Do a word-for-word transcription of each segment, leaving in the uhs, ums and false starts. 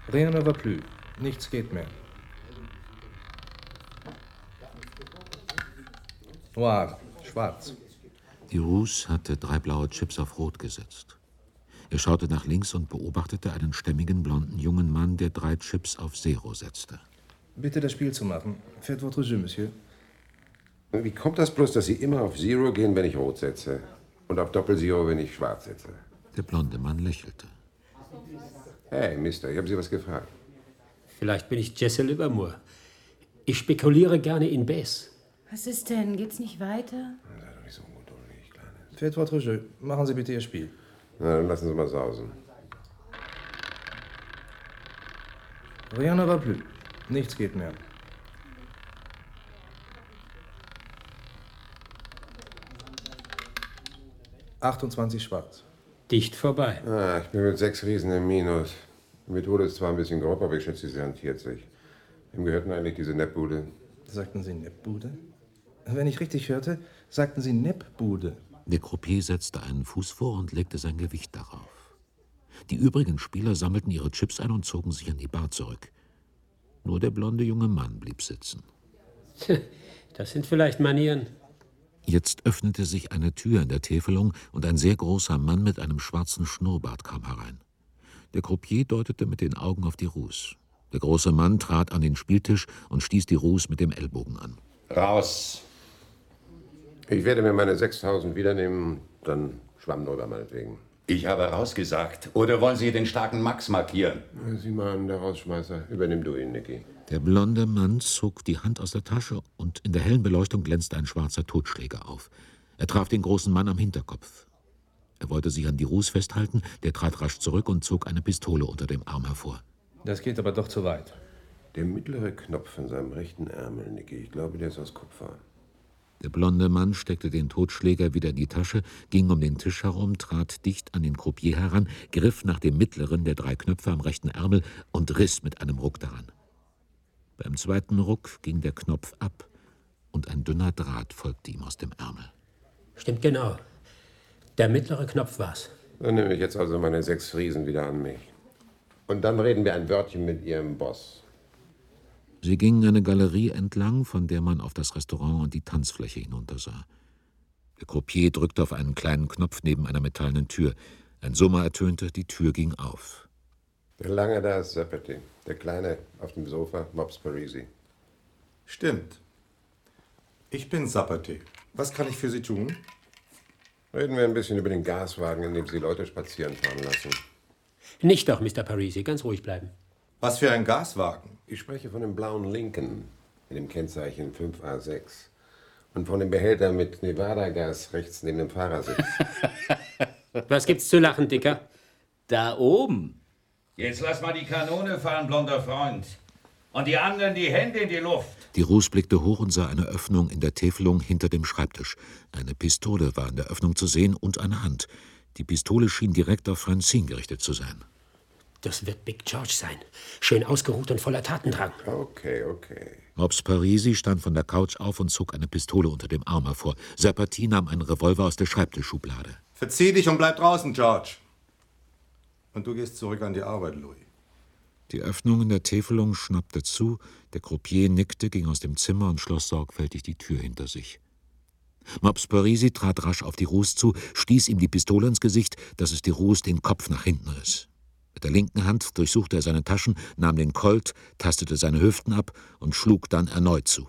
Rien ne va plus. Nichts geht mehr. Noir, schwarz. Die Rousse hatte drei blaue Chips auf Rot gesetzt. Er schaute nach links und beobachtete einen stämmigen, blonden jungen Mann, der drei Chips auf Zero setzte. Bitte das Spiel zu machen. Faites votre jeu, Monsieur. Wie kommt das bloß, dass Sie immer auf Zero gehen, wenn ich Rot setze? Und auf Doppel-Zero, wenn ich Schwarz setze? Der blonde Mann lächelte. Hey, Mister, ich habe Sie was gefragt. Vielleicht bin ich Jesse Livermore. Ich spekuliere gerne in Bass. Was ist denn? Geht's nicht weiter? Sei doch nicht so ungeduldig, Kleines. Faites votre jeu. Machen Sie bitte Ihr Spiel. Na, dann lassen Sie mal sausen. Rien ne va plus. Nichts geht mehr. achtundzwanzig schwarz. Dicht vorbei. Ah, ich bin mit sechs Riesen im Minus. Die Methode ist zwar ein bisschen grob, aber ich schätze, sie rentiert sich. Wem gehört denn eigentlich diese Neppbude? Sagten Sie Neppbude? Wenn ich richtig hörte, sagten Sie Neppbude. Der Croupier setzte einen Fuß vor und legte sein Gewicht darauf. Die übrigen Spieler sammelten ihre Chips ein und zogen sich an die Bar zurück. Nur der blonde junge Mann blieb sitzen. Das sind vielleicht Manieren. Jetzt öffnete sich eine Tür in der Täfelung und ein sehr großer Mann mit einem schwarzen Schnurrbart kam herein. Der Croupier deutete mit den Augen auf die Rousse. Der große Mann trat an den Spieltisch und stieß die Rousse mit dem Ellbogen an. Raus! Ich werde mir meine sechstausend wiedernehmen, dann Schwamm drüber meinetwegen. Ich habe rausgesagt. Oder wollen Sie den starken Max markieren? Sieh mal an, der Rausschmeißer. Übernimm du ihn, Nicky. Der blonde Mann zog die Hand aus der Tasche und in der hellen Beleuchtung glänzte ein schwarzer Totschläger auf. Er traf den großen Mann am Hinterkopf. Er wollte sich an die Rousse festhalten, der trat rasch zurück und zog eine Pistole unter dem Arm hervor. Das geht aber doch zu weit. Der mittlere Knopf in seinem rechten Ärmel, Nicky. Ich glaube, der ist aus Kupfer. Der blonde Mann steckte den Totschläger wieder in die Tasche, ging um den Tisch herum, trat dicht an den Croupier heran, griff nach dem mittleren der drei Knöpfe am rechten Ärmel und riss mit einem Ruck daran. Beim zweiten Ruck ging der Knopf ab und ein dünner Draht folgte ihm aus dem Ärmel. Stimmt genau. Der mittlere Knopf war's. Dann nehme ich jetzt also meine sechs Friesen wieder an mich. Und dann reden wir ein Wörtchen mit Ihrem Boss. Sie gingen eine Galerie entlang, von der man auf das Restaurant und die Tanzfläche hinuntersah. Der Croupier drückte auf einen kleinen Knopf neben einer metallenen Tür. Ein Summer ertönte, die Tür ging auf. Der Lange da ist Zappati. Der Kleine auf dem Sofa, Mops Parisi. Stimmt. Ich bin Zappati. Was kann ich für Sie tun? Reden wir ein bisschen über den Gaswagen, in dem Sie Leute spazieren fahren lassen. Nicht doch, Mister Parisi. Ganz ruhig bleiben. Was für ein Gaswagen? Ich spreche von dem blauen Lincoln mit dem Kennzeichen fünf A sechs und von dem Behälter mit Nevada-Gas rechts neben dem Fahrersitz. Was gibt's zu lachen, Dicker? Da oben. Jetzt lass mal die Kanone fahren, blonder Freund. Und die anderen die Hände in die Luft. Die Rousse blickte hoch und sah eine Öffnung in der Täfelung hinter dem Schreibtisch. Eine Pistole war in der Öffnung zu sehen und eine Hand. Die Pistole schien direkt auf Francine gerichtet zu sein. Das wird Big George sein. Schön ausgeruht und voller Tatendrang. Okay, okay. Mops Parisi stand von der Couch auf und zog eine Pistole unter dem Arm hervor. Zappati nahm einen Revolver aus der Schreibtischschublade. Verzieh dich und bleib draußen, George. Und du gehst zurück an die Arbeit, Louis. Die Öffnung in der Täfelung schnappte zu, der Croupier nickte, ging aus dem Zimmer und schloss sorgfältig die Tür hinter sich. Mops Parisi trat rasch auf die Rousse zu, stieß ihm die Pistole ins Gesicht, dass es die Rousse den Kopf nach hinten riss. Mit der linken Hand durchsuchte er seine Taschen, nahm den Colt, tastete seine Hüften ab und schlug dann erneut zu.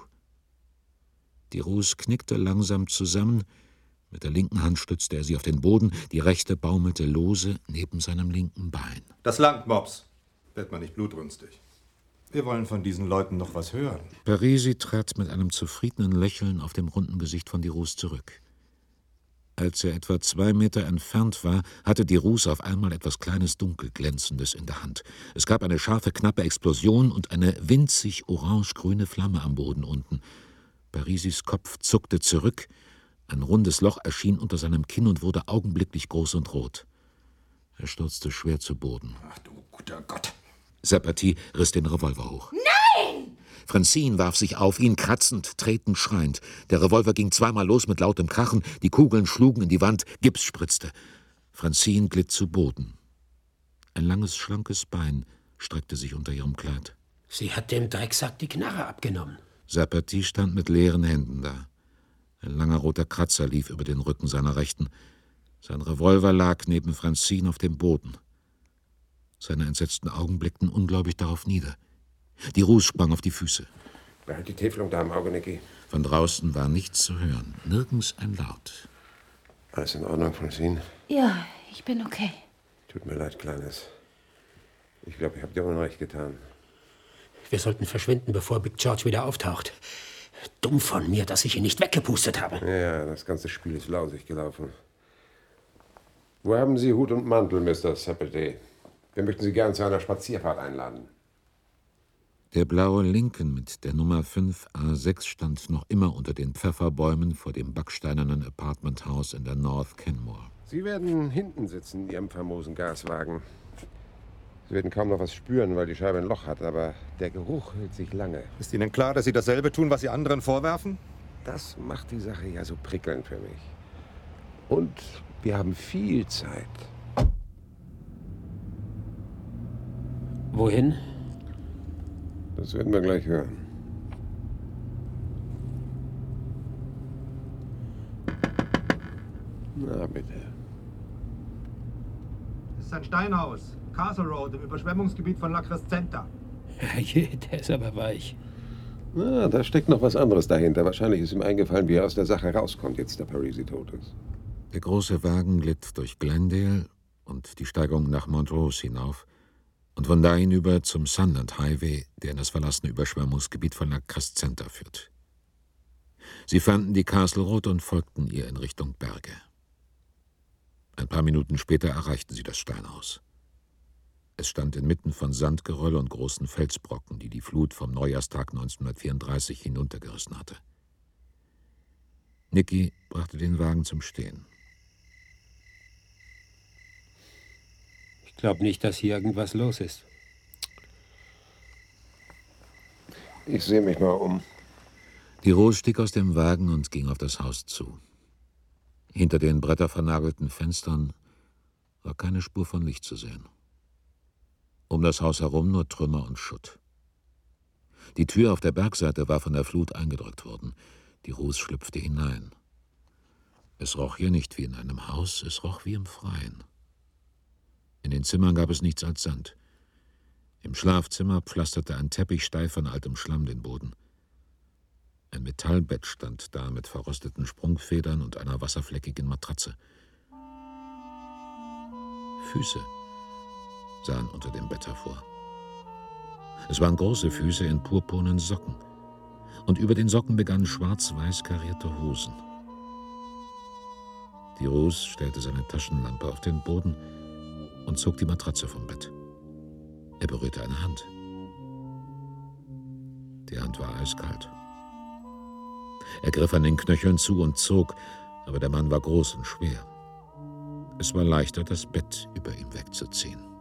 Die Rousse knickte langsam zusammen, mit der linken Hand stützte er sie auf den Boden, die rechte baumelte lose neben seinem linken Bein. Das langt, Mops. Werd mal nicht blutrünstig. Wir wollen von diesen Leuten noch was hören. Parisi trat mit einem zufriedenen Lächeln auf dem runden Gesicht von die Rousse zurück. Als er etwa zwei Meter entfernt war, hatte die Rousse auf einmal etwas Kleines, Dunkelglänzendes in der Hand. Es gab eine scharfe, knappe Explosion und eine winzig orange-grüne Flamme am Boden unten. Parisis Kopf zuckte zurück, ein rundes Loch erschien unter seinem Kinn und wurde augenblicklich groß und rot. Er stürzte schwer zu Boden. Ach du guter Gott. Zappati riss den Revolver hoch. Nein! Francine warf sich auf ihn, kratzend, tretend, schreiend. Der Revolver ging zweimal los mit lautem Krachen, die Kugeln schlugen in die Wand, Gips spritzte. Francine glitt zu Boden. Ein langes, schlankes Bein streckte sich unter ihrem Kleid. Sie hat dem Drecksack die Knarre abgenommen. Saperty stand mit leeren Händen da. Ein langer roter Kratzer lief über den Rücken seiner Rechten. Sein Revolver lag neben Francine auf dem Boden. Seine entsetzten Augen blickten ungläubig darauf nieder. Die Ruß sprang auf die Füße. Behalt die Täfelung da im Auge, Nicky. Von draußen war nichts zu hören, nirgends ein Laut. Alles in Ordnung, Francine? Ja, ich bin okay. Tut mir leid, Kleines. Ich glaube, ich habe dir Unrecht getan. Wir sollten verschwinden, bevor Big George wieder auftaucht. Dumm von mir, dass ich ihn nicht weggepustet habe. Ja, das ganze Spiel ist lausig gelaufen. Wo haben Sie Hut und Mantel, Mister Saperty? Wir möchten Sie gern zu einer Spazierfahrt einladen. Der blaue Lincoln mit der Nummer fünf A sechs stand noch immer unter den Pfefferbäumen vor dem backsteinernen Apartmenthaus in der North Kenmore. Sie werden hinten sitzen in Ihrem famosen Gaswagen. Sie werden kaum noch was spüren, weil die Scheibe ein Loch hat, aber der Geruch hält sich lange. Ist Ihnen klar, dass Sie dasselbe tun, was Sie anderen vorwerfen? Das macht die Sache ja so prickelnd für mich. Und wir haben viel Zeit. Wohin? Das werden wir gleich hören. Na bitte. Das ist ein Steinhaus. Castle Road im Überschwemmungsgebiet von La Crescenta. Je, der ist aber weich. Na, da steckt noch was anderes dahinter. Wahrscheinlich ist ihm eingefallen, wie er aus der Sache rauskommt, jetzt der Parisi tot ist. Der große Wagen glitt durch Glendale und die Steigung nach Montrose hinauf und von da hinüber zum Sunland Highway, der in das verlassene Überschwemmungsgebiet von La Crescenta führt. Sie fanden die Castle Road und folgten ihr in Richtung Berge. Ein paar Minuten später erreichten sie das Steinhaus. Es stand inmitten von Sandgeröll und großen Felsbrocken, die die Flut vom Neujahrstag neunzehnhundertvierunddreißig hinuntergerissen hatte. Nicky brachte den Wagen zum Stehen. Ich glaube nicht, dass hier irgendwas los ist. Ich sehe mich mal um. Die Rose stieg aus dem Wagen und ging auf das Haus zu. Hinter den brettervernagelten Fenstern war keine Spur von Licht zu sehen. Um das Haus herum nur Trümmer und Schutt. Die Tür auf der Bergseite war von der Flut eingedrückt worden. Die Rose schlüpfte hinein. Es roch hier nicht wie in einem Haus, es roch wie im Freien. In den Zimmern gab es nichts als Sand. Im Schlafzimmer pflasterte ein Teppich steif von altem Schlamm den Boden. Ein Metallbett stand da mit verrosteten Sprungfedern und einer wasserfleckigen Matratze. Füße sahen unter dem Bett hervor. Es waren große Füße in purpurnen Socken, und über den Socken begannen schwarz-weiß karierte Hosen. Die Rose stellte seine Taschenlampe auf den Boden und zog die Matratze vom Bett. Er berührte eine Hand. Die Hand war eiskalt. Er griff an den Knöcheln zu und zog, aber der Mann war groß und schwer. Es war leichter, das Bett über ihm wegzuziehen.